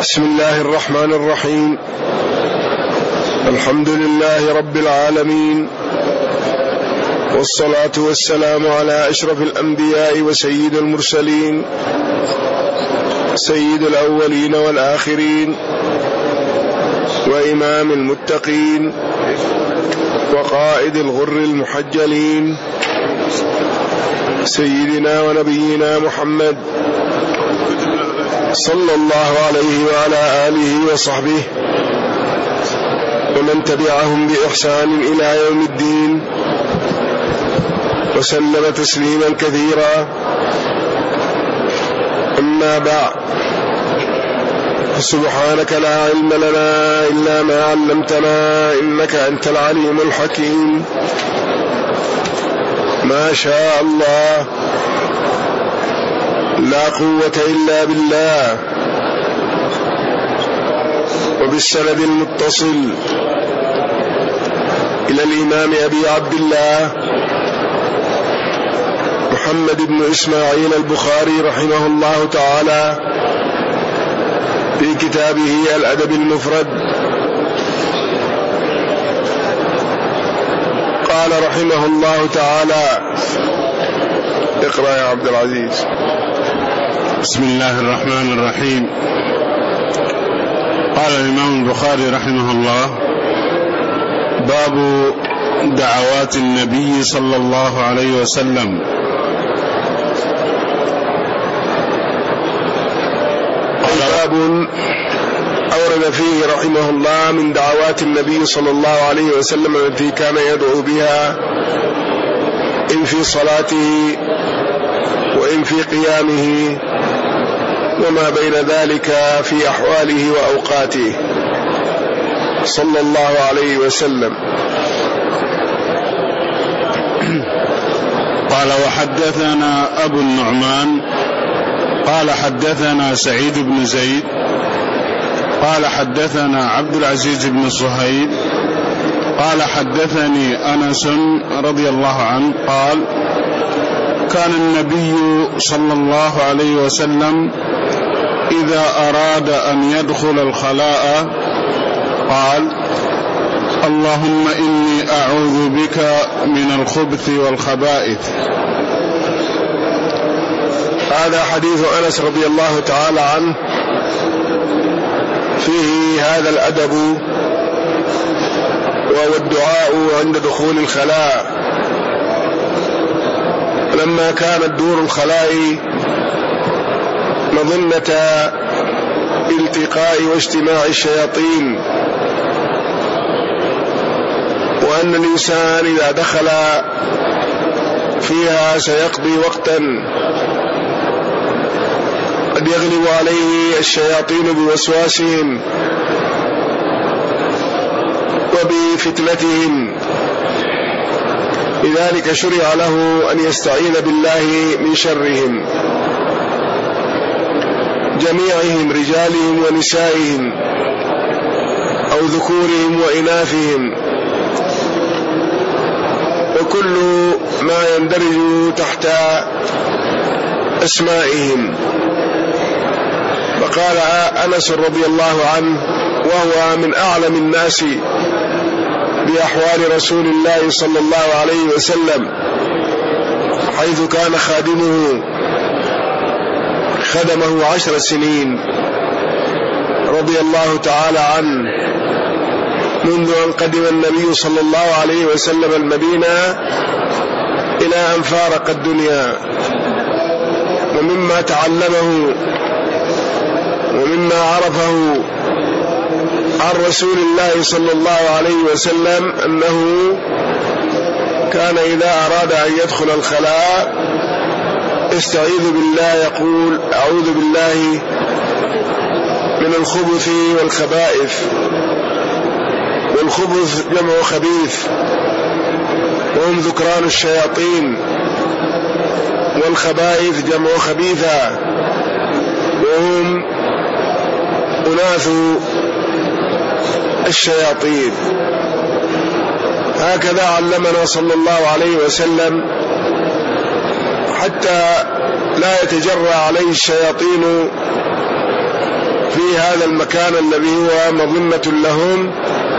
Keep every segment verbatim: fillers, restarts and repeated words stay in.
بسم الله الرحمن الرحيم. الحمد لله رب العالمين، والصلاة والسلام على أشرف الأنبياء وسيد المرسلين، سيد الأولين والآخرين، وإمام المتقين، وقائد الغر المحجلين، سيدنا ونبينا محمد صلى الله عليه وعلى آله وصحبه ومن تبعهم بإحسان إلى يوم الدين، وسلم تسليما كثيرا. أما بعد، سبحانك لا علم لنا إلا ما علمتنا إنك أنت العليم الحكيم. ما شاء الله، لا قوة إلا بالله. وبالسند المتصل إلى الإمام أبي عبد الله محمد بن إسماعيل البخاري رحمه الله تعالى في كتابه الأدب المفرد، قال رحمه الله تعالى: اقرأ يا عبد العزيز. بسم الله الرحمن الرحيم. قال الإمام البخاري رحمه الله: باب دعوات النبي صلى الله عليه وسلم. باب أورد فيه رحمه الله من دعوات النبي صلى الله عليه وسلم التي كان يدعو بها إن في صلاته وإن في قيامه وما بين ذلك في أحواله وأوقاته صلى الله عليه وسلم. قال: وحدثنا أبو النعمان قال حدثنا سعيد بن زيد قال حدثنا عبد العزيز بن صهيب قال حدثني أنس رضي الله عنه قال: كان النبي صلى الله عليه وسلم إذا أراد أن يدخل الخلاء قال: اللهم إني أعوذ بك من الخبث والخبائث. هذا حديث أنس رضي الله تعالى عنه، فيه هذا الأدب وهو الدعاء عند دخول الخلاء. لما كانت دور الخلاء مظنة التقاء واجتماع الشياطين، وأن الإنسان إذا دخل فيها سيقضي وقتا قد يغلب عليه الشياطين بوسواسهم وبفتنتهم، لذلك شرع له أن يستعيذ بالله من شرهم جميعهم، رجالهم ونسائهم أو ذكورهم وإناثهم، وكل ما يندرج تحت أسمائهم. فقال أنس رضي الله عنه، وهو من أعلم الناس بأحوال رسول الله صلى الله عليه وسلم، حيث كان خادمه خدمه عشر سنين رضي الله تعالى عنه، منذ أن قدم النبي صلى الله عليه وسلم المدينة إلى أن فارق الدنيا. ومما تعلمه ومما عرفه عن رسول الله صلى الله عليه وسلم أنه كان إذا أراد أن يدخل الخلاء استعيذ بالله، يقول: أعوذ بالله من الخبث والخبائث. والخبث جمع خبيث، وهم ذكران الشياطين، والخبائث جمع خبيثة، وهم أناث الشياطين. هكذا علمنا صلى الله عليه وسلم حتى لا يتجرى عليه الشياطين في هذا المكان الذي هو مظنة لهم،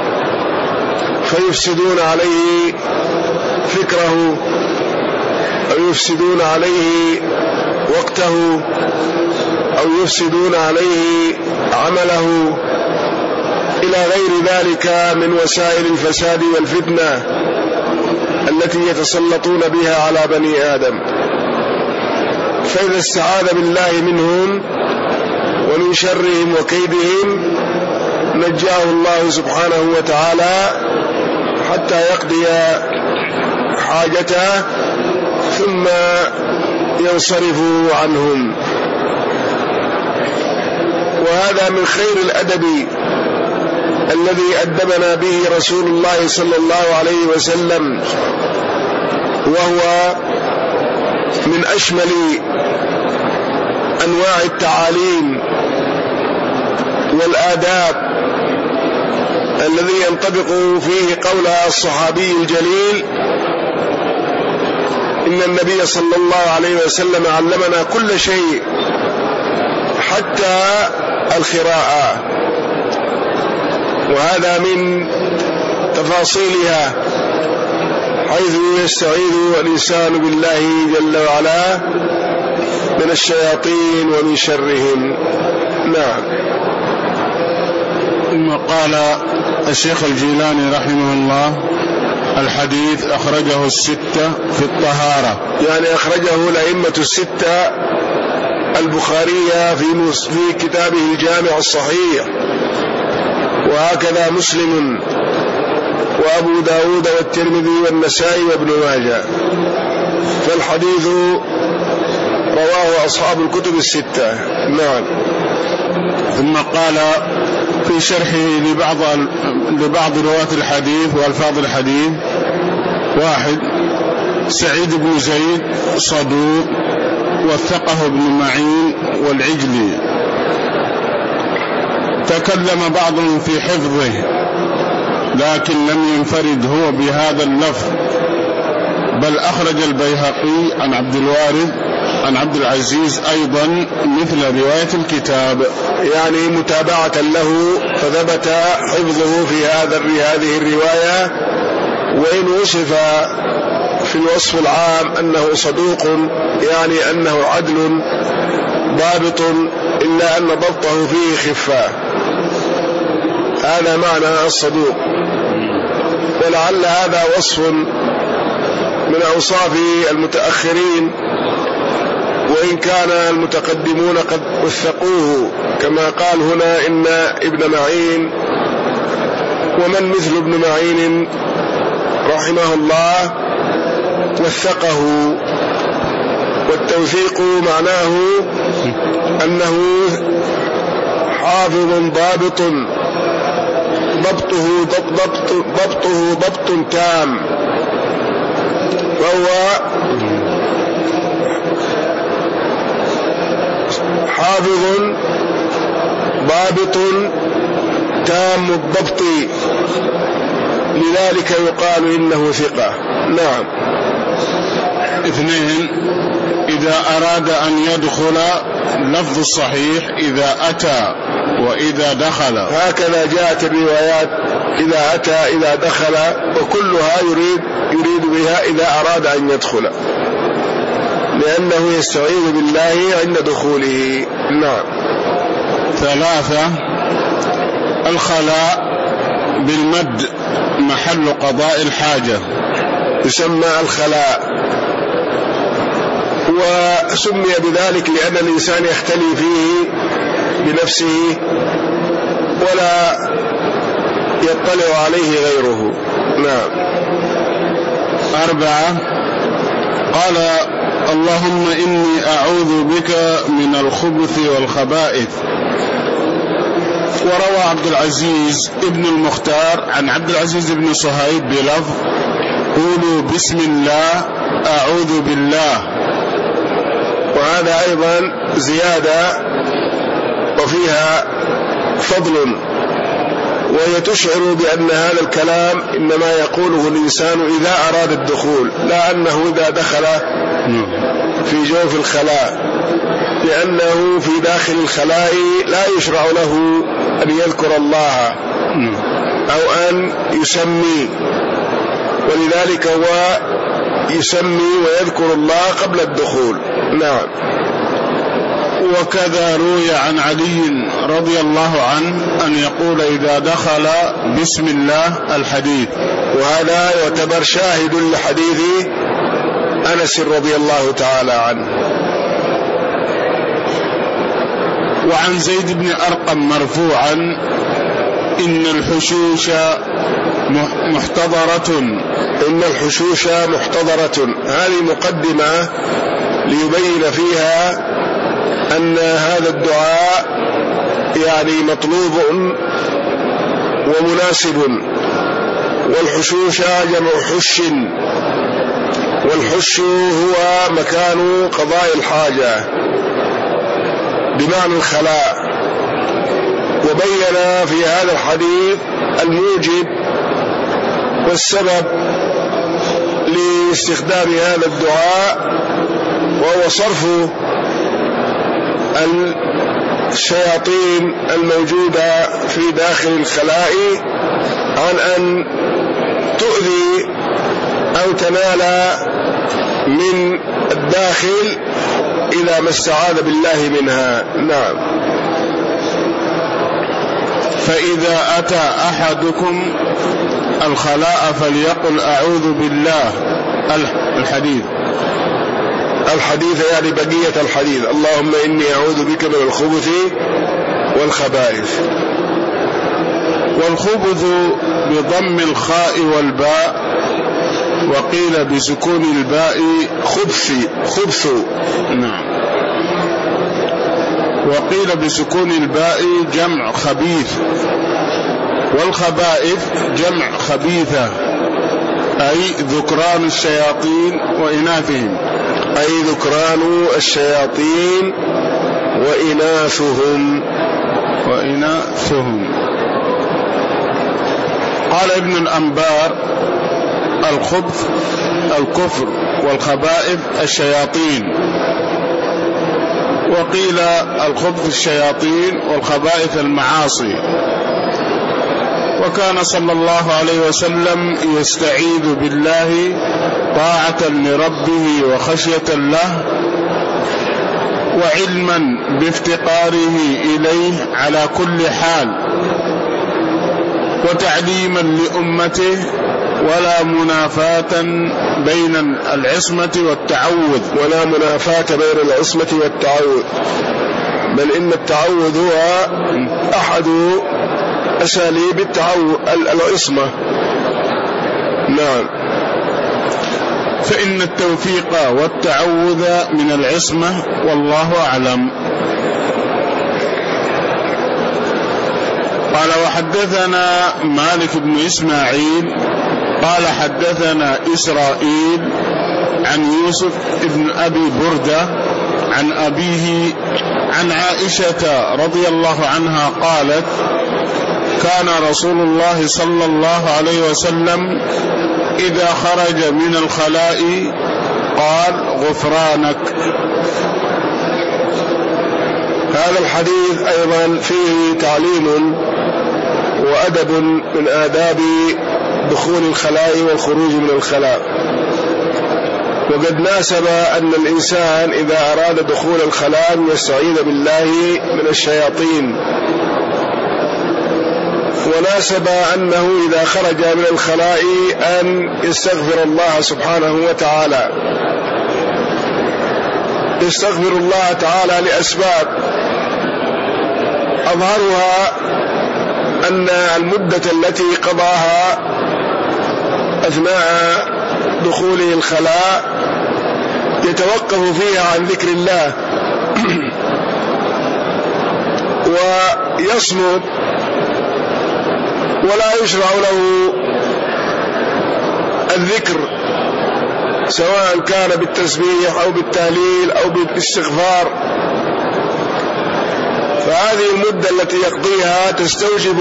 فيفسدون عليه فكره أو يفسدون عليه وقته أو يفسدون عليه عمله إلى غير ذلك من وسائل الفساد والفتنة التي يتسلطون بها على بني آدم. فإذا استعاذ بالله منهم ومن شرهم وكيدهم نجاه الله سبحانه وتعالى حتى يقضي حاجته ثم ينصرف عنهم. وهذا من خير الأدب الذي أدبنا به رسول الله صلى الله عليه وسلم، وهو من أشمل أنواع التعاليم والآداب الذي ينطبق فيه قول الصحابي الجليل: إن النبي صلى الله عليه وسلم علمنا كل شيء حتى الخراءة. وهذا من تفاصيلها، حيث يستعيذ الإنسان بالله جل وعلا من الشياطين ومن شرهم. نعم. ثم قال الشيخ الجيلاني رحمه الله: الحديث أخرجه الستة في الطهارة، يعني أخرجه الأئمة الستة، البخاري في في كتابه الجامع الصحيح، وهكذا مسلم وأبو داود والترمذي والنسائي وابن ماجه. فالحديث رواه أصحاب الكتب الستة. نعم. ثم قال في شرحه لبعض لبعض رواة الحديث وألفاظ الحديث: واحد، سعيد بن زيد صدوق، وثقه ابن معين والعجلي. تكلم بعضهم في حفظه لكن لم ينفرد هو بهذا اللفظ، بل أخرج البيهقي عن عبد الوارث عن عبد العزيز أيضا مثل رواية الكتاب، يعني متابعة له، فثبت حفظه في هذا هذه الرواية. وإن وصف في الوصف العام أنه صدوق، يعني أنه عدل ضابط، إلا أن ضبطه فيه خفة. هذا معنى الصدوق. ولعل هذا وصف من أوصاف المتأخرين، وإن كان المتقدمون قد وثقوه، كما قال هنا إن ابن معين ومن مثل ابن معين رحمه الله وثقه. والتوثيق معناه أنه حافظ ضابط، ضبطه ضبط ضبطه ضبط تام، وهو حافظ ضابط تام الضبط، لذلك يقال إنه ثقة. نعم. اثنين، إذا أراد أن يدخل لفظ الصحيح إذا أتى وإذا دخل، هكذا جاءت الروايات: إذا أتى، إذا دخل، وكلها يريد يريد بها إذا أراد أن يدخل، لأنه يستعيذ بالله عند دخوله. نعم. ثلاثة، الخلاء بالمد محل قضاء الحاجة، يسمى الخلاء، وسمي بذلك لأن الإنسان يختلي فيه بنفسه ولا يطلع عليه غيره. نعم. أربعة، قال: اللهم إني أعوذ بك من الخبث والخبائث. وروى عبد العزيز ابن المختار عن عبد العزيز بن صهيب بلفظ: قولوا بسم الله أعوذ بالله. وهذا أيضا زيادة وفيها فضل، وهي تشعر بأن هذا الكلام إنما يقوله الإنسان إذا أراد الدخول، لا أنه إذا دخل في جوف الخلاء. لأنه في داخل الخلاء لا يشرع له أن يذكر الله أو أن يسمي، ولذلك هو يسمي ويذكر الله قبل الدخول. نعم. وكذا روي عن علي رضي الله عنه أن يقول إذا دخل بسم الله الحديث، وهذا يعتبر شاهد لحديث أنس رضي الله تعالى عنه. وعن زيد بن أرقم مرفوعا إن الحشوش محتضرة إن الحشوش محتضرة. هذه مقدمة ليبين فيها أن هذا الدعاء يعني مطلوب ومناسب. والحشوش جمع حش، والحش هو مكان قضاء الحاجة بمعنى الخلاء. وبين في هذا الحديث الموجب والسبب لاستخدام هذا الدعاء، وهو صرف الشياطين الموجودة في داخل الخلاء عن أن تؤذي أو تنال من الداخل إذا ما استعاذ بالله منها. نعم. فإذا أتى أحدكم الخلاء فليقل أعوذ بالله. الحديث الحديث يعني بقية الحديث: اللهم إني أعوذ بك من الخبث والخبائث. والخبث بضم الخاء والباء، وقيل بسكون الباء خبث خبث نعم. وقيل بسكون الباء جمع خبيث، والخبائث جمع خبيثة، أي ذكران الشياطين وإناثهم أي ذكران الشياطين وإناثهم وإناثهم قال ابن الأنبار: الخبث الكفر، والخبائث الشياطين. وقيل الخبث الشياطين والخبائث المعاصي. وكان صلى الله عليه وسلم يستعيذ بالله طاعة لربه وخشية له، وعلما بافتقاره إليه على كل حال، وتعليما لأمته، ولا منافاة بين العصمة والتعوذ ولا منافاة بين العصمة والتعوذ، بل إن التعوذ هو أحد أساليب التعوذ العصمة. نعم. فإن التوفيق والتعوذ من العصمة، والله أعلم. قال: وحدثنا مالك بن إسماعيل قال حدثنا إسرائيل عن يوسف بن أبي بردة عن أبيه عن عائشة رضي الله عنها قالت: كان رسول الله صلى الله عليه وسلم إذا خرج من الخلاء قال: غفرانك. هذا الحديث أيضا فيه تعليم وأدب من آداب دخول الخلاء والخروج من الخلاء. وقد ناسب أن الإنسان إذا أراد دخول الخلاء يستعيذ بالله من الشياطين، وناسب أنه إذا خرج من الخلاء أن يستغفر الله سبحانه وتعالى. يستغفر الله تعالى لأسباب، أظهرها أن المدة التي قضاها أثناء دخوله الخلاء يتوقف فيها عن ذكر الله ويصمت، ولا يشرع له الذكر سواء كان بالتسبيح أو بالتهليل أو بالاستغفار. فهذه المدة التي يقضيها تستوجب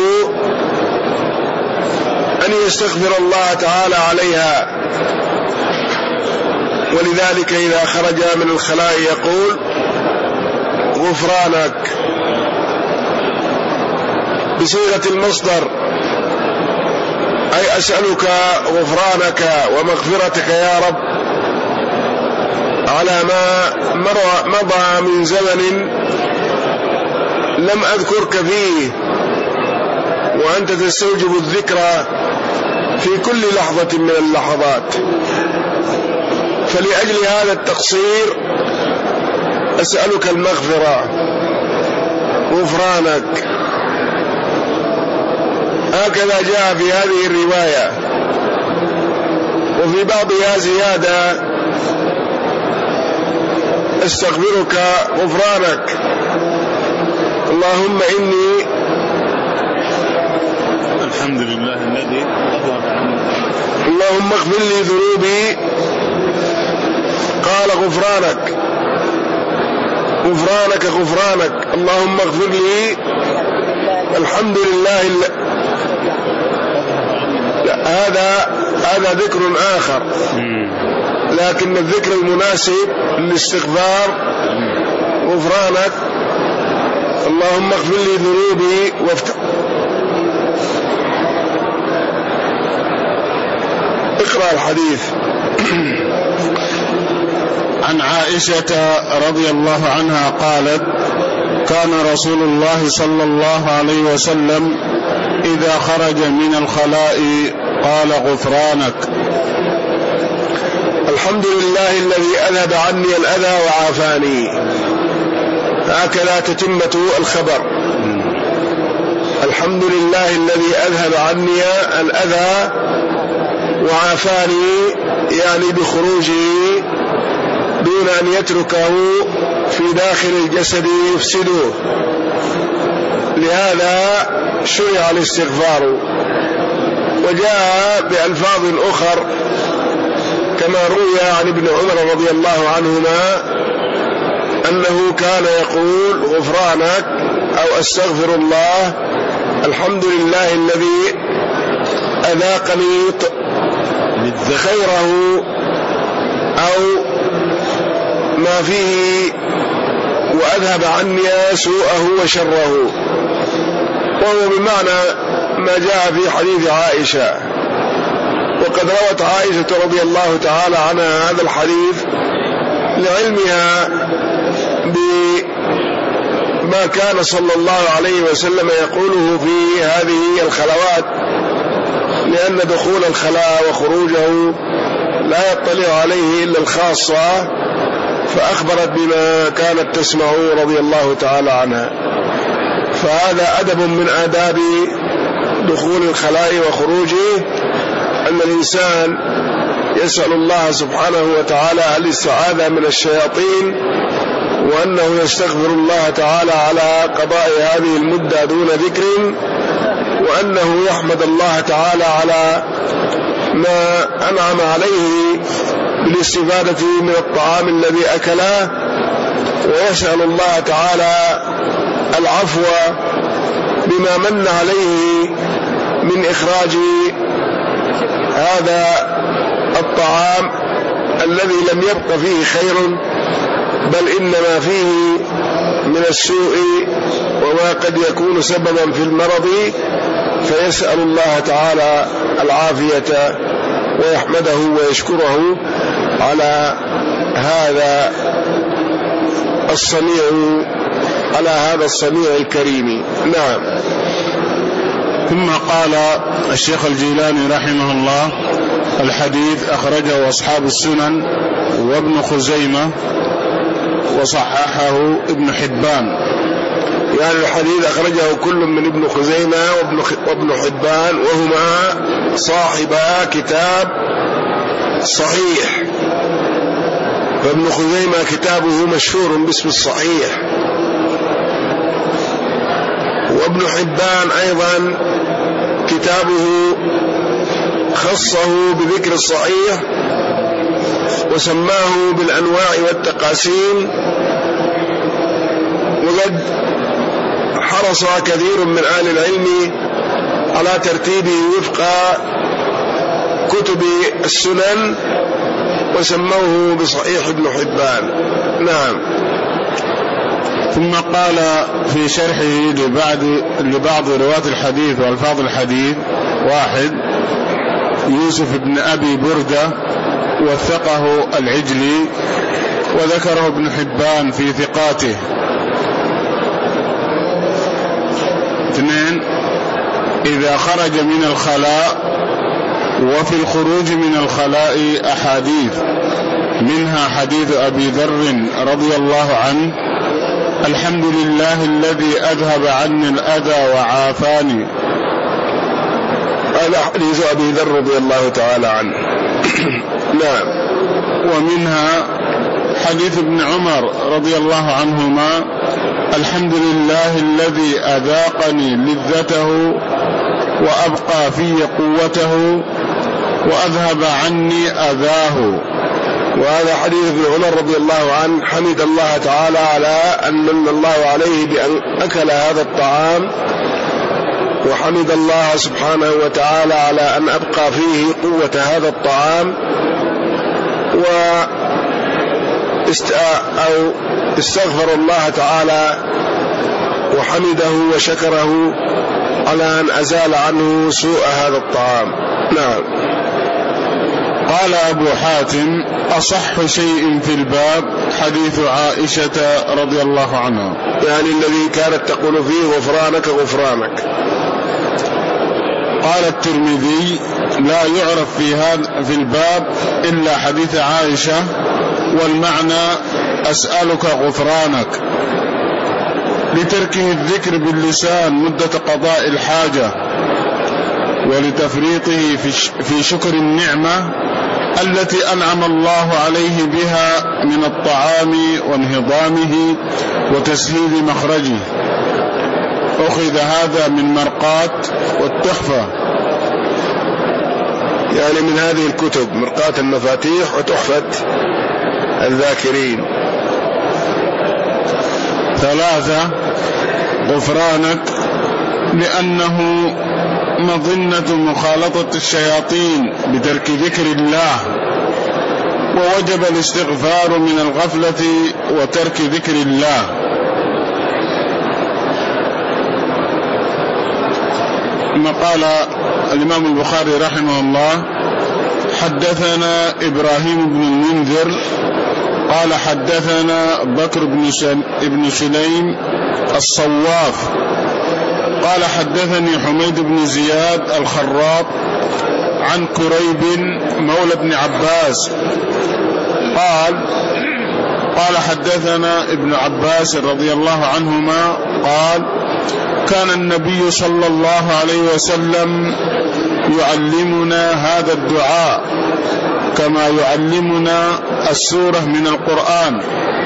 أن يستغفر الله تعالى عليها. ولذلك إذا خرج من الخلاء يقول: غفرانك بصيغة المصدر، أي أسألك غفرانك ومغفرتك يا رب على ما مضى من زمن لم أذكرك فيه، وأنت تستوجب الذكرى في كل لحظة من اللحظات. فلأجل هذا التقصير أسألك المغفرة غفرانك. هكذا جاء في هذه الرواية، وفي بعضها زيادة: استغفرك غفرانك، اللهم إني الحمد لله الذي اللهم اغفر لي ذنوبي، قال غفرانك غفرانك غفرانك، اللهم اغفر لي. الحمد لله الل... لا، هذا هذا ذكر آخر، لكن الذكر المناسب للاستغفار غفرانك، اللهم اغفر لي ذنوبي وافتح. اقرأ الحديث. عن عائشة رضي الله عنها قالت: كان رسول الله صلى الله عليه وسلم إذا خرج من الخلاء قال غفرانك. الحمد لله الذي أذهب عني الأذى وعافاني. هكذا تتمة الخبر. الحمد لله الذي أذهب عني الأذى وعافاني، يعني بخروجه دون أن يتركه في داخل الجسد يفسده. لهذا شرع الاستغفار. وجاء بألفاظ أخر كما روي عن ابن عمر رضي الله عنهما أنه كان يقول غفرانك أو أستغفر الله، الحمد لله الذي أذاقني خيره أو ما فيه وأذهب عني سوءه وشره، وهو بمعنى ما جاء في حديث عائشة. وقد روت عائشة رضي الله تعالى عنها هذا الحديث لعلمها بما كان صلى الله عليه وسلم يقوله في هذه الخلوات، لأن دخول الخلاء وخروجه لا يطلع عليه إلا الخاصة، فأخبرت بما كانت تسمع رضي الله تعالى عنها. فهذا أدب من آداب دخول الخلاء وخروجه، أن الإنسان يسأل الله سبحانه وتعالى الاستعاذة من الشياطين، وأنه يستغفر الله تعالى على قضاء هذه المدة دون ذكر، وأنه يحمد الله تعالى على ما أنعم عليه بالاستفادة من الطعام الذي أكله، ويسأل الله تعالى العفو بما من عليه من إخراج هذا الطعام الذي لم يبق فيه خير، بل إنما فيه من السوء وما قد يكون سببا في المرض، فيسأل الله تعالى العافية ويحمده ويشكره على هذا الصنيع على هذا الصنيع الكريم. نعم. ثم قال الشيخ الجيلاني رحمه الله: الحديث أخرجه أصحاب السنن وابن خزيمة وصححه ابن حبان. يعني الحديث أخرجه كل من ابن خزيمة وابن حبان، وهما صاحبا كتاب صحيح. فابن خزيمة كتابه مشهور باسم الصحيح، وابن حبان أيضا كتابه خصه بذكر الصحيح وسماه بالأنواع والتقاسيم. وقد حرص كثير من أهل العلم على ترتيبه وفق كتب السنن وسموه بصحيح ابن حبان. نعم. ثم قال في شرحه لبعض, لبعض رواة الحديث والفاظ الحديث: واحد، يوسف بن أبي بردة وثقه العجلي وذكره ابن حبان في ثقاته. اثنين، إذا خرج من الخلاء، وفي الخروج من الخلاء أحاديث، منها حديث أبي ذر رضي الله عنه: الحمد لله الذي أذهب عني الأذى وعافاني. هذا حديث أبي ذر رضي الله تعالى عنه. نعم. ومنها حديث ابن عمر رضي الله عنهما: الحمد لله الذي أذاقني لذته وأبقى في قوته وأذهب عني أذاه. وهذا حديث ابن عمر رضي الله عنه: حمد الله تعالى على أن من الله عليه بأن أكل هذا الطعام، وحمد الله سبحانه وتعالى على أن أبقى فيه قوة هذا الطعام، و أو استغفر الله تعالى وحمده وشكره على أن أزال عنه سوء هذا الطعام. نعم. قال أبو حاتم: أصح شيء في الباب حديث عائشة رضي الله عنها، يعني الذي كانت تقول فيه: غفرانك غفرانك. قال الترمذي: لا يعرف في هذا في الباب إلا حديث عائشة، والمعنى: أسألك غفرانك، لتركه الذكر باللسان مدة قضاء الحاجة، ولتفريطه في شكر النعمة التي أنعم الله عليه بها من الطعام وانهضامه وتسهيل مخرجه. أخذ هذا من مرقات والتحفة، يعني من هذه الكتب: مرقات المفاتيح وتحفة الذاكرين. ثلاثة، غفرانك، لأنه مظنة مخالطة الشياطين بترك ذكر الله، ووجب الاستغفار من الغفلة وترك ذكر الله. ثم قال الإمام البخاري رحمه الله: حدثنا إبراهيم بن المنذر قال حدثنا بكر بن سليم الصواف قال حدثني حميد بن زياد الخراط عن كريب مولى ابن عباس قال قال حدثنا ابن عباس رضي الله عنهما قال: كان النبي صلى الله عليه وسلم يعلمنا هذا الدعاء كما يعلمنا السورة من القرآن: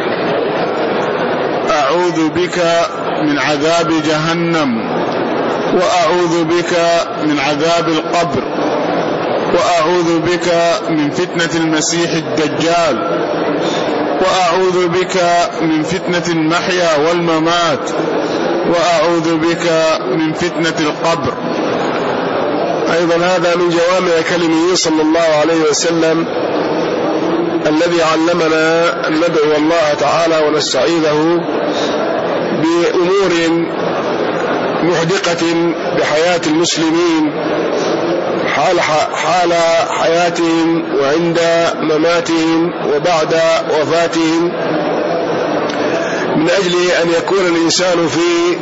أعوذ بك من عذاب جهنم، وأعوذ بك من عذاب القبر، وأعوذ بك من فتنة المسيح الدجال، وأعوذ بك من فتنة المحيا والممات، وأعوذ بك من فتنة القبر. أيضا هذا من جوامع كلمه صلى الله عليه وسلم الذي علمنا أن ندعو الله تعالى ونستعيذه بأمور محدقة بحياة المسلمين حال, حال حياتهم وعند مماتهم وبعد وفاتهم، من أجل أن يكون الإنسان في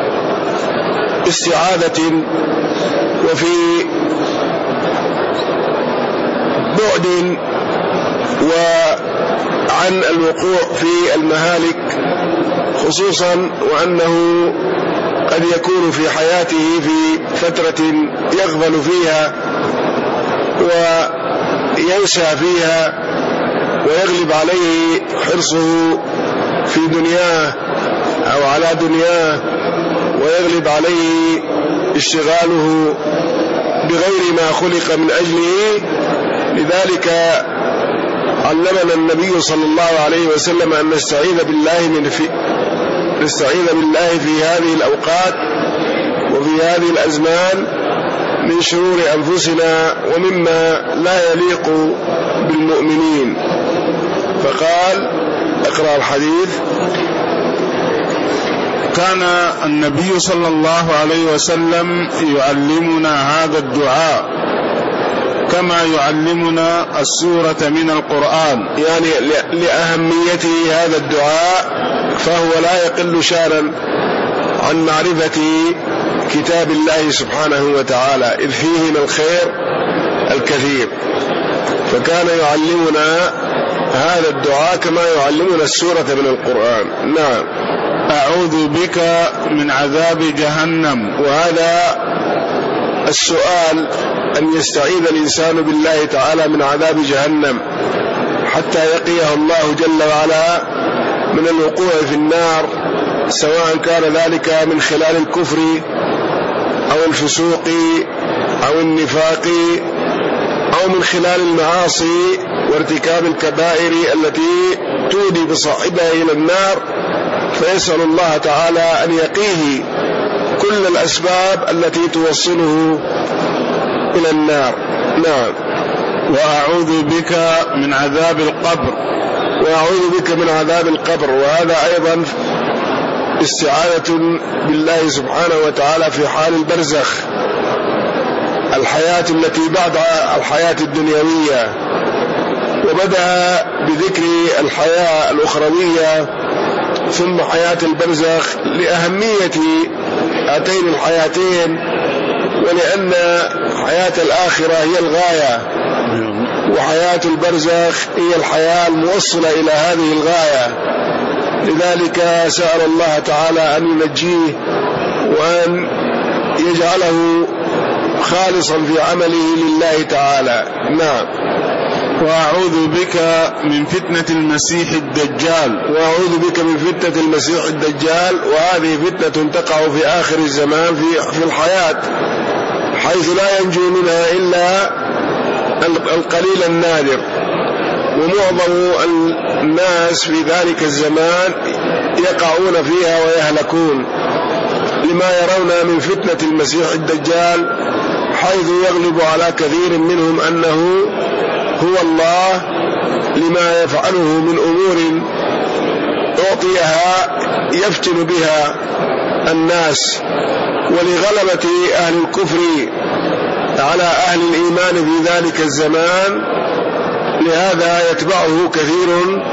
استعاذة وفي بعد وعن الوقوع في المهالك، خصوصا وأنه قد يكون في حياته في فترة يغفل فيها وينسى فيها ويغلب عليه حرصه في دنياه أو على دنياه، ويغلب عليه اشتغاله بغير ما خلق من أجله. لذلك علمنا النبي صلى الله عليه وسلم أن نستعيذ بالله من في نستعيذ بالله في هذه الأوقات وفي هذه الأزمان من شرور أنفسنا ومما لا يليق بالمؤمنين. فقال: اقرأ الحديث. وكان النبي صلى الله عليه وسلم يعلمنا هذا الدعاء كما يعلمنا السورة من القرآن، يعني لأهميته هذا الدعاء فهو لا يقل شأنا عن معرفة كتاب الله سبحانه وتعالى، إذ فيه من الخير الكثير، فكان يعلمنا هذا الدعاء كما يعلمنا السورة من القرآن. نعم. أعوذ بك من عذاب جهنم. وهذا السؤال أن يستعيذ الإنسان بالله تعالى من عذاب جهنم حتى يقيه الله جل وعلا من الوقوع في النار، سواء كان ذلك من خلال الكفر أو الفسوق أو النفاق أو من خلال المعاصي وارتكاب الكبائر التي تودي بصاحبها إلى النار، فيسأل الله تعالى أن يقيه كل الأسباب التي توصله إلى النار. نعم. وأعوذ بك من عذاب القبر. وأعوذ بك من عذاب القبر، وهذا أيضا استعاذة بالله سبحانه وتعالى في حال البرزخ، الحياة التي بعد الحياة الدنيوية، وبدأ بذكر الحياة الأخروية ثم حياة البرزخ لأهمية هاتين الحياتين، ولأن حياة الآخرة هي الغاية، وحياة البرزخ هي الحياة الموصلة إلى هذه الغاية. لذلك سأل الله تعالى أن ينجيه وأن يجعله خالصا في عمله لله تعالى. نعم. وأعوذ بك من فتنة المسيح الدجال. وأعوذ بك من فتنة المسيح الدجال، وهذه فتنة تقع في آخر الزمان في في الحياة، حيث لا ينجو منها إلا القليل النادر، ومعظم الناس في ذلك الزمان يقعون فيها ويهلكون لما يرون من فتنة المسيح الدجال، حيث يغلب على كثير منهم أنه هو الله لما يفعله من أمور أعطيها يفتن بها الناس، ولغلبة أهل الكفر على أهل الإيمان في ذلك الزمان، لهذا يتبعه كثير.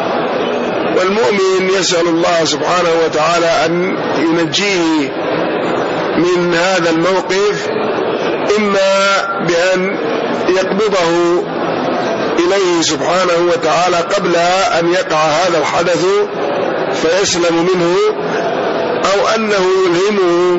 والمؤمن يسأل الله سبحانه وتعالى أن ينجيه من هذا الموقف، إما بأن يقبضه إليه سبحانه وتعالى قبل أن يقع هذا الحدث فيسلم منه، أو أنه يلهمه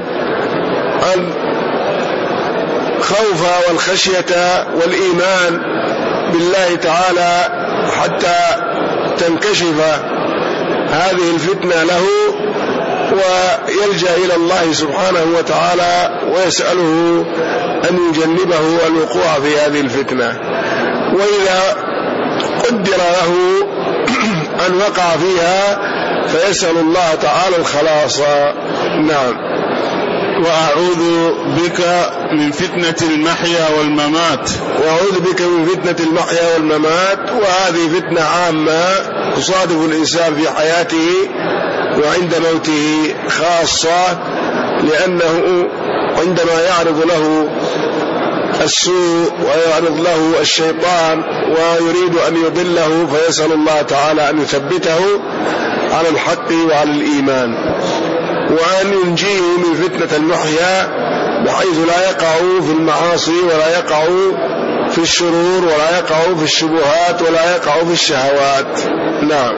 الخوف والخشية والإيمان بالله تعالى حتى تنكشف هذه الفتنة له، ويلجأ إلى الله سبحانه وتعالى ويسأله أن يجنبه الوقوع في هذه الفتنة. وإذا قدر له أن وقع فيها فيسأل الله تعالى الخلاص. نعم. وأعوذ بك من فتنة المحيا والممات. وأعوذ بك من فتنة المحيا والممات، وهذه فتنة عامة تصادف الإنسان في حياته وعند موته خاصة، لأنه عندما يعرض له السوء ويعرض له الشيطان ويريد أن يضله فيسأل الله تعالى أن يثبته على الحق وعلى الإيمان، وأن ينجيه من فتنة المحيا بحيث لا يقع في المعاصي ولا يقع في الشرور ولا يقع في الشبهات ولا يقع في الشهوات. نعم.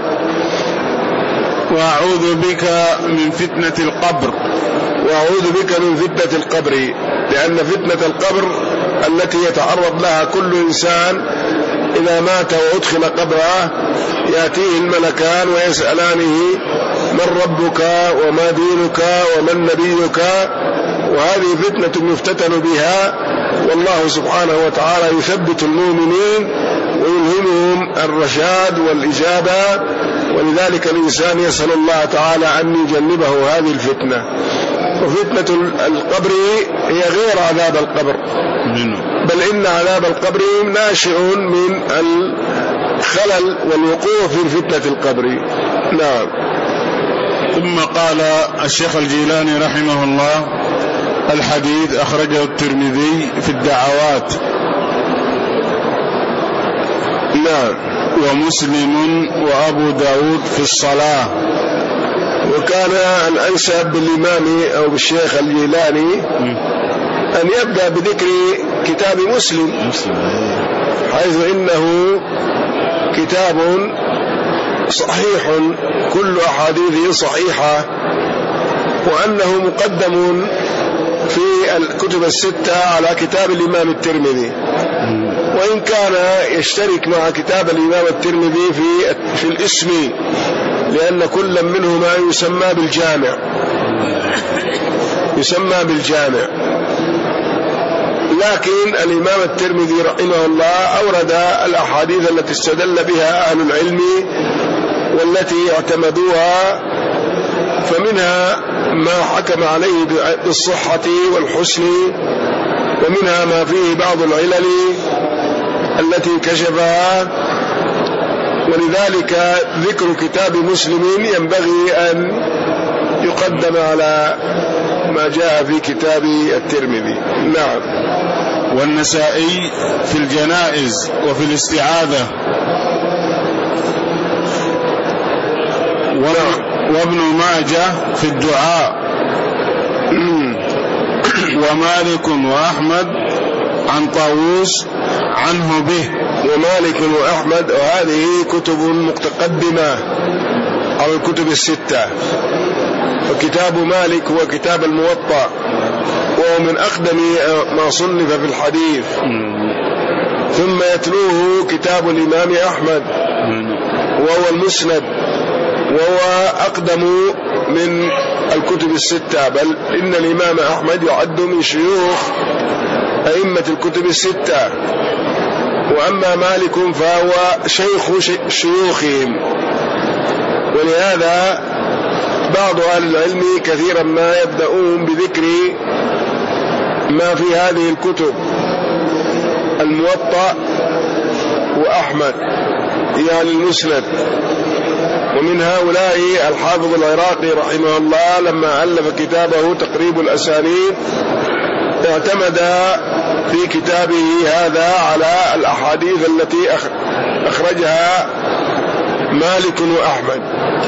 وأعوذ بك من فتنة القبر. وأعوذ بك من فتنة القبر، لأن فتنة القبر التي يتعرض لها كل إنسان إذا مات وأدخل قبره يأتيه الملكان ويسألانه من ربك وما دينك ومن نبيك، وهذه فتنة يفتتن بها، والله سبحانه وتعالى يثبت المؤمنين ويلهمهم الرشاد والإجابة، ولذلك الإنسان يسأل الله تعالى أن يجنبه هذه الفتنة. وفتنة القبر هي غير عذاب القبر، بل إن عذاب القبر ناشئ من الخلل والوقوع في فتنة القبر. نعم. ثم قال الشيخ الجيلاني رحمه الله: الحديث أخرجه الترمذي في الدعوات، نعم، ومسلم وأبو داود في الصلاة. وكان الأنسب بالإمام أو بالشيخ الجيلاني أن يبدأ بذكر كتاب مسلم، حيث إنه كتاب صحيح كل أحاديثه صحيحة، وأنه مقدم في الكتب الستة على كتاب الإمام الترمذي، وإن كان يشترك مع كتاب الإمام الترمذي في في الاسم، لأن كل منهما يسمى بالجامع يسمى بالجامع لكن الإمام الترمذي رحمه الله أورد الأحاديث التي استدل بها أهل العلم والتي اعتمدوها، فمنها ما حكم عليه بالصحة والحسن، ومنها ما فيه بعض العلل التي كشفها. ولذلك ذكر كتاب مسلم ينبغي أن يقدم على ما جاء في كتاب الترمذي. نعم. والنسائي في الجنائز وفي الاستعاذة، وابن ماجه في الدعاء، ومالك وأحمد عن طاووس عنه به. ومالك وأحمد، وهذه كتب متقدمة على الكتب الستة، وكتاب مالك هو كتاب الموطأ، وهو من أقدم ما صنف في الحديث، ثم يتلوه كتاب الإمام أحمد وهو المسند، وهو أقدم من الكتب الستة، بل إن الإمام أحمد يعد من شيوخ أئمة الكتب الستة، وأما مالك فهو شيخ شيوخهم. ولهذا بعض أهل العلم كثيرا ما يبدأون بذكر ما في هذه الكتب، الموطأ وأحمد يعني المسند. ومن هؤلاء الحافظ العراقي رحمه الله لما ألف كتابه تقريب الأسانيد اعتمد في كتابه هذا على الأحاديث التي أخرجها مالك وأحمد،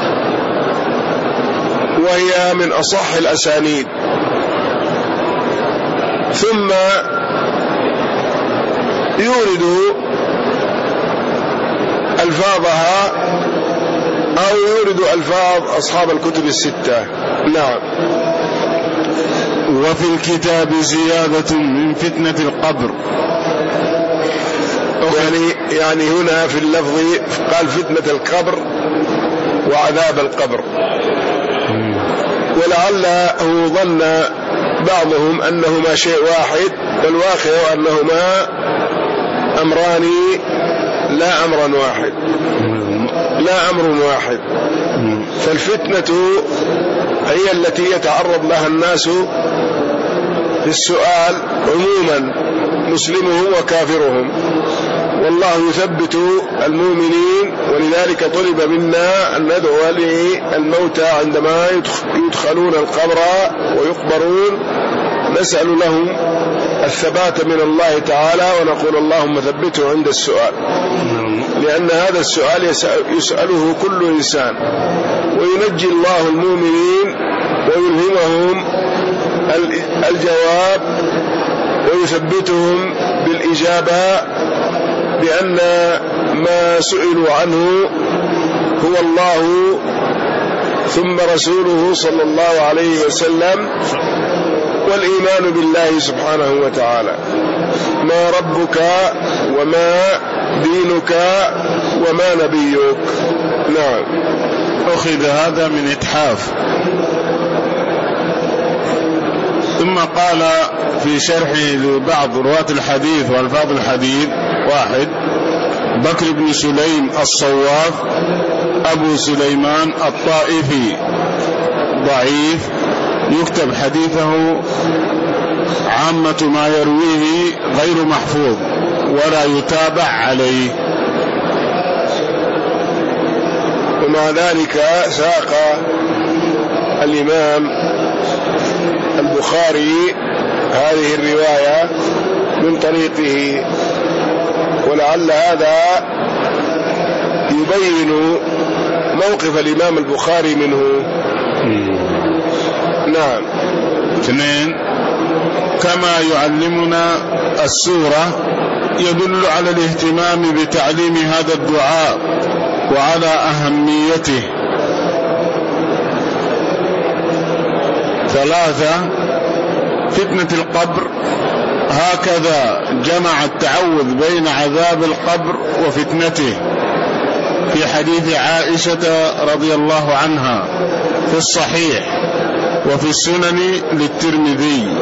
وهي من أصح الأسانيد، ثم يورد ألفاظها أو يورد ألفاظ أصحاب الكتب الستة. نعم. وفي الكتاب زيادة من فتنة القبر، يعني يعني هنا في اللفظ قال فتنة القبر وعذاب القبر، ولعله ظن بعضهم أنهما شيء واحد، والواقع أنهما أمران لا أمرا واحد لا أمر واحد. فالفتنة هي التي يتعرض لها الناس في السؤال عموما، مسلمهم وكافرهم، والله يثبت المؤمنين. ولذلك طلب منا أن ندعو للموتى عندما يدخلون القبر ويقبرون، نسأل لهم الثبات من الله تعالى، ونقول اللهم ثبته عند السؤال، لأن هذا السؤال يسأله كل إنسان، وينجي الله المؤمنين ويلهمهم الجواب ويثبتهم بالإجابة، بأن ما سئلوا عنه هو الله ثم رسوله صلى الله عليه وسلم، والإيمان بالله سبحانه وتعالى. ما ربك وما دينك وما نبيك. نعم. أخذ هذا من إتحاف. ثم قال في شرحه لبعض رواة الحديث والفاظ الحديث: واحد، بكر بن سليم الصواف أبو سليمان الطائفي، ضعيف، يكتب حديثه عامة ما يرويه غير محفوظ ولا يتابع عليه. ومع ذلك ساق الإمام البخاري هذه الرواية من طريقه، ولعل هذا يبين موقف الإمام البخاري منه. نعم. اثنين، كما يعلمنا السورة يدل على الاهتمام بتعليم هذا الدعاء وعلى أهميته. ثلاثة، فتنة القبر، هكذا جمع التعوذ بين عذاب القبر وفتنته في حديث عائشة رضي الله عنها في الصحيح وفي السنن للترمذي.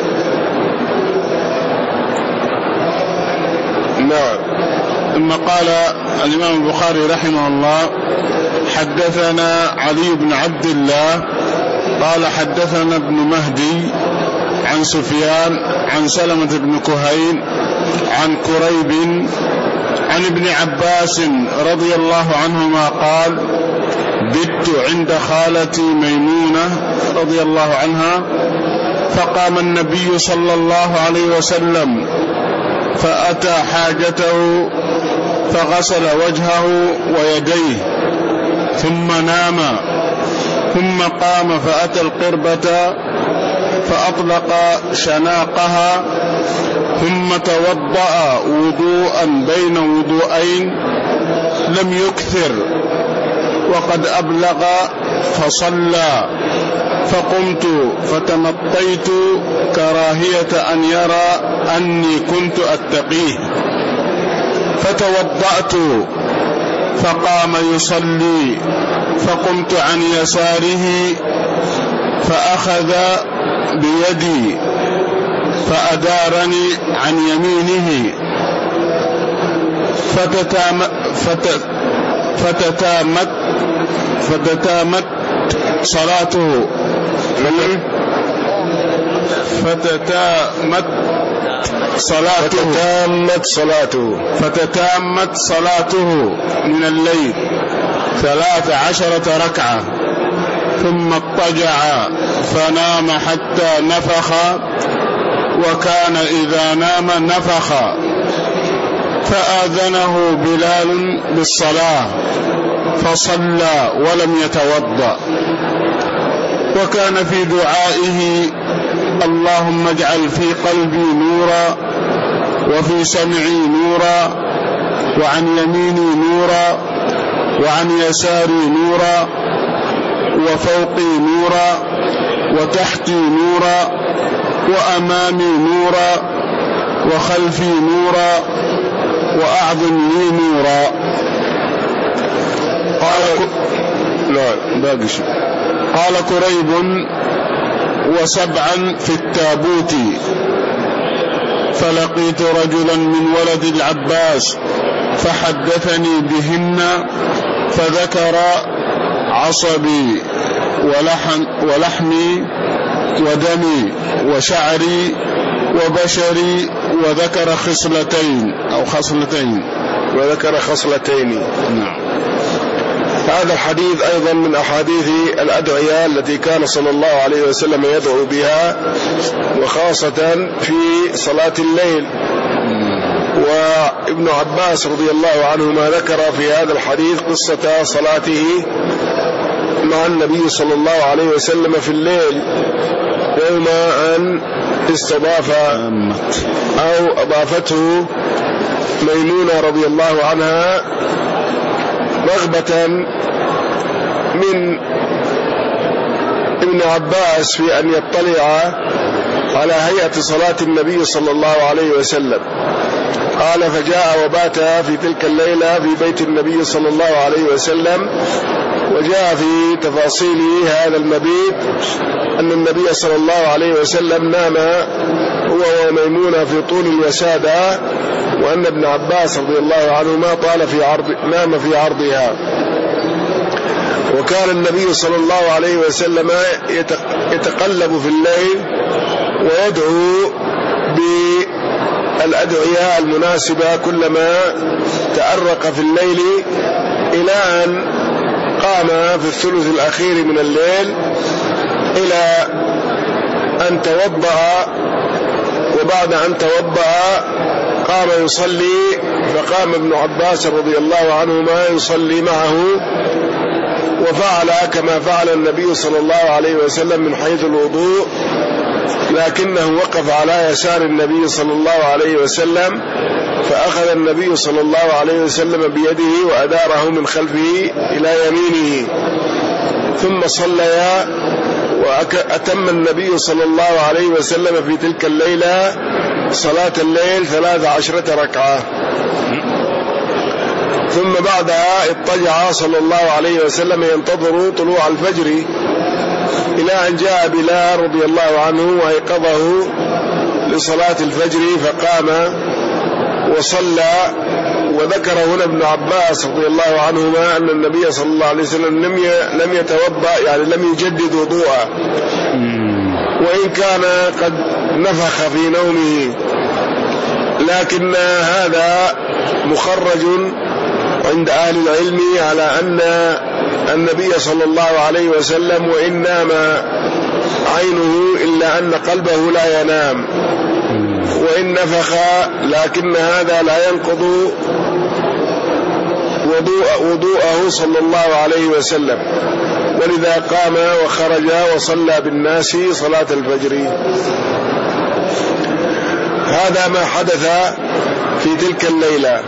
نعم. ثم قال الإمام البخاري رحمه الله: حدثنا علي بن عبد الله قال حدثنا ابن مهدي عن سفيان عن سلمة بن كهيل عن كريب عن ابن عباس رضي الله عنهما قال: بت عند خالتي ميمونة رضي الله عنها، فقام النبي صلى الله عليه وسلم فأتى حاجته فغسل وجهه ويديه ثم نام، ثم قام فأتى القربة فأطلق شناقها، ثم توضأ وضوءا بين وضوءين لم يكثر وقد أبلغ فصلى، فقمت فتمطيت كراهية أن يرى أني كنت أتقيه، فتوضأت فقام يصلي، فقمت عن يساره فأخذ بيدي فأدارني عن يمينه، فتتام فت فتتامت فتتامت صلاته فتتامت صلاته فتتامت صلاته فتتامت صلاته من الليل ثلاث عشرة ركعة، ثم اضطجع فنام حتى نفخ، وكان إذا نام نفخ، فآذنه بلال بالصلاة فصلى ولم يتوضأ. وكان في دعائه: اللهم اجعل في قلبي نورا، وفي سمعي نورا، وعن يميني نورا، وعن يساري نورا، وفوقي نورا، وتحتي نورا، وأمامي نورا، وخلفي نورا، وأعظم لي نورا. قال لا باقي شيء. قال كريب: وسبعا في التابوت، فلقيت رجلا من ولد العباس فحدثني بهن، فذكر عصبي ولحم ولحمي ودمي وشعري وبشري، وذكر خصلتين أو خصلتين وذكر خصلتين. نعم. هذا الحديث أيضا من أحاديث الأدعية التي كان صلى الله عليه وسلم يدعو بها، وخاصة في صلاة الليل. وابن عباس رضي الله عنهما ذكر في هذا الحديث قصة صلاته مع النبي صلى الله عليه وسلم في الليل يوم أن استضاف أو أضافته ميمونة رضي الله عنها رغبة من ابن عباس في أن يطلع على هيئة صلاة النبي صلى الله عليه وسلم. قال: فجاء وبات في تلك الليلة في بيت النبي صلى الله عليه وسلم. وجاء في تفاصيل هذا المبيت أن النبي صلى الله عليه وسلم نام هو وميمونة في طول الوسادة، وأن ابن عباس رضي الله عنهما طال في عرض نام في عرضها. وكان النبي صلى الله عليه وسلم يتقلب في الليل ويدعو بالأدعية المناسبة كلما تأرق في الليل، إلى أن قام في الثلث الأخير من الليل إلى أن توضأ، وبعد أن توضأ قام يصلي، فقام ابن عباس رضي الله عنهما يصلي معه، وفعل كما فعل النبي صلى الله عليه وسلم من حيث الوضوء، لكنه وقف على يسار النبي صلى الله عليه وسلم، فأخذ النبي صلى الله عليه وسلم بيده وأداره من خلفه إلى يمينه، ثم صليا، وأتم النبي صلى الله عليه وسلم في تلك الليلة صلاة الليل ثلاث عشرة ركعة. ثم بعدها اضطجع صلى الله عليه وسلم ينتظر طلوع الفجر، إلى أن جاء بلال رضي الله عنه وأيقظه لصلاة الفجر، فقام وصلى. وذكر هنا ابن عباس رضي الله عنهما أن النبي صلى الله عليه وسلم لم يتوضأ، يعني لم يجدد وضوءه، وإن كان قد نفخ في نومه، لكن هذا مخرج عند أهل العلم على أن النبي صلى الله عليه وسلم وإن نام عينه إلا أن قلبه لا ينام، وإن نفخ، لكن هذا لا ينقض وضوء وضوءه صلى الله عليه وسلم، ولذا قام وخرج وصلى بالناس صلاة الفجر. هذا ما حدث في تلك الليلة.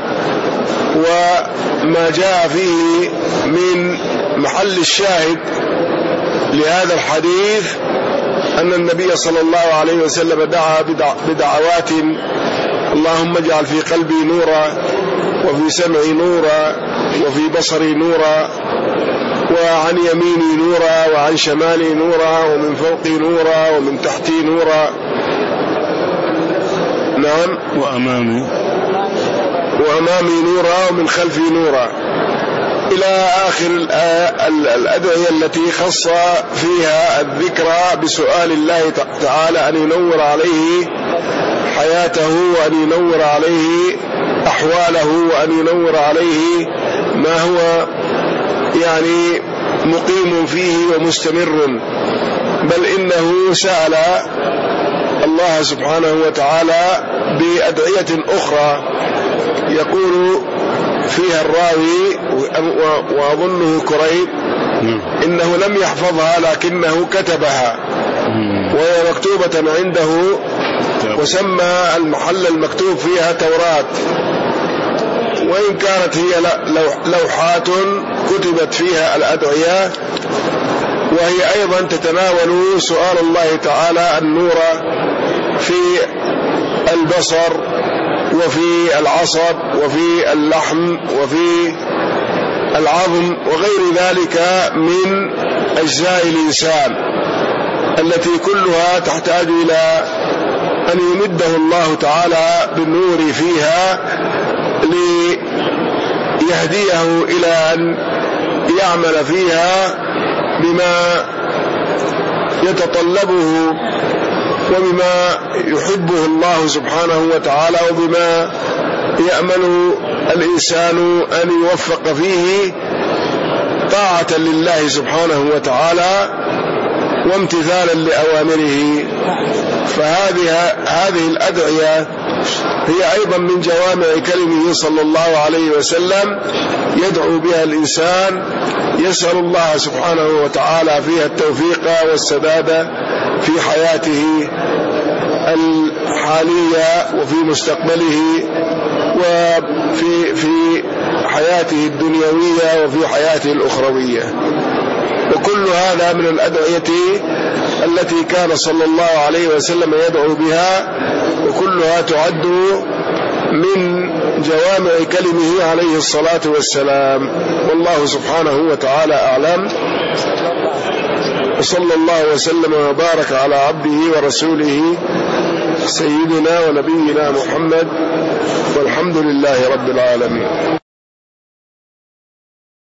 وما جاء فيه من محل الشاهد لهذا الحديث أن النبي صلى الله عليه وسلم دعا بدعوات: اللهم اجعل في قلبي نورا، وفي سمعي نورا، وفي بصري نورا، وعن يميني نورا، وعن شمالي نورا، ومن فوقي نورا، ومن تحتي نورا. نعم، وأمامي وأمامي نورا، ومن خلفي نورا، إلى آخر الأدعية التي خص فيها الذكرى بسؤال الله تعالى أن ينور عليه حياته، وأن ينور عليه أحواله، وأن ينور عليه ما هو يعني مقيم فيه ومستمر. بل إنه سأل الله سبحانه وتعالى بأدعية أخرى يقول فيها الراوي وأظنه كريب إنه لم يحفظها لكنه كتبها، وهي مكتوبة عنده، وسمى المحل المكتوب فيها توراة، وإن كانت هي لوحات كتبت فيها الأدعية، وهي أيضا تتناول سؤال الله تعالى النور في البصر، وفي العصب، وفي اللحم، وفي العظم، وغير ذلك من أجزاء الإنسان، التي كلها تحتاج إلى أن يمده الله تعالى بالنور فيها ليهديه إلى أن يعمل فيها بما يتطلبه وبما يحبه الله سبحانه وتعالى، وبما يأمل الإنسان أن يوفق فيه طاعة لله سبحانه وتعالى وامتثالا لأوامره. فهذه هذه الأدعية هي أيضا من جوامع كلمه صلى الله عليه وسلم، يدعو بها الإنسان، يسأل الله سبحانه وتعالى فيها التوفيق والسداد في حياته الحالية وفي مستقبله وفي في حياته الدنيوية وفي حياته الأخروية. وكل هذا من الأدعية التي كان صلى الله عليه وسلم يدعو بها، وكلها تعد من جوامع كلمه عليه الصلاة والسلام. والله سبحانه وتعالى أعلم، وصلى الله وسلم وبارك على عبده ورسوله سيدنا ونبينا محمد، والحمد لله رب العالمين.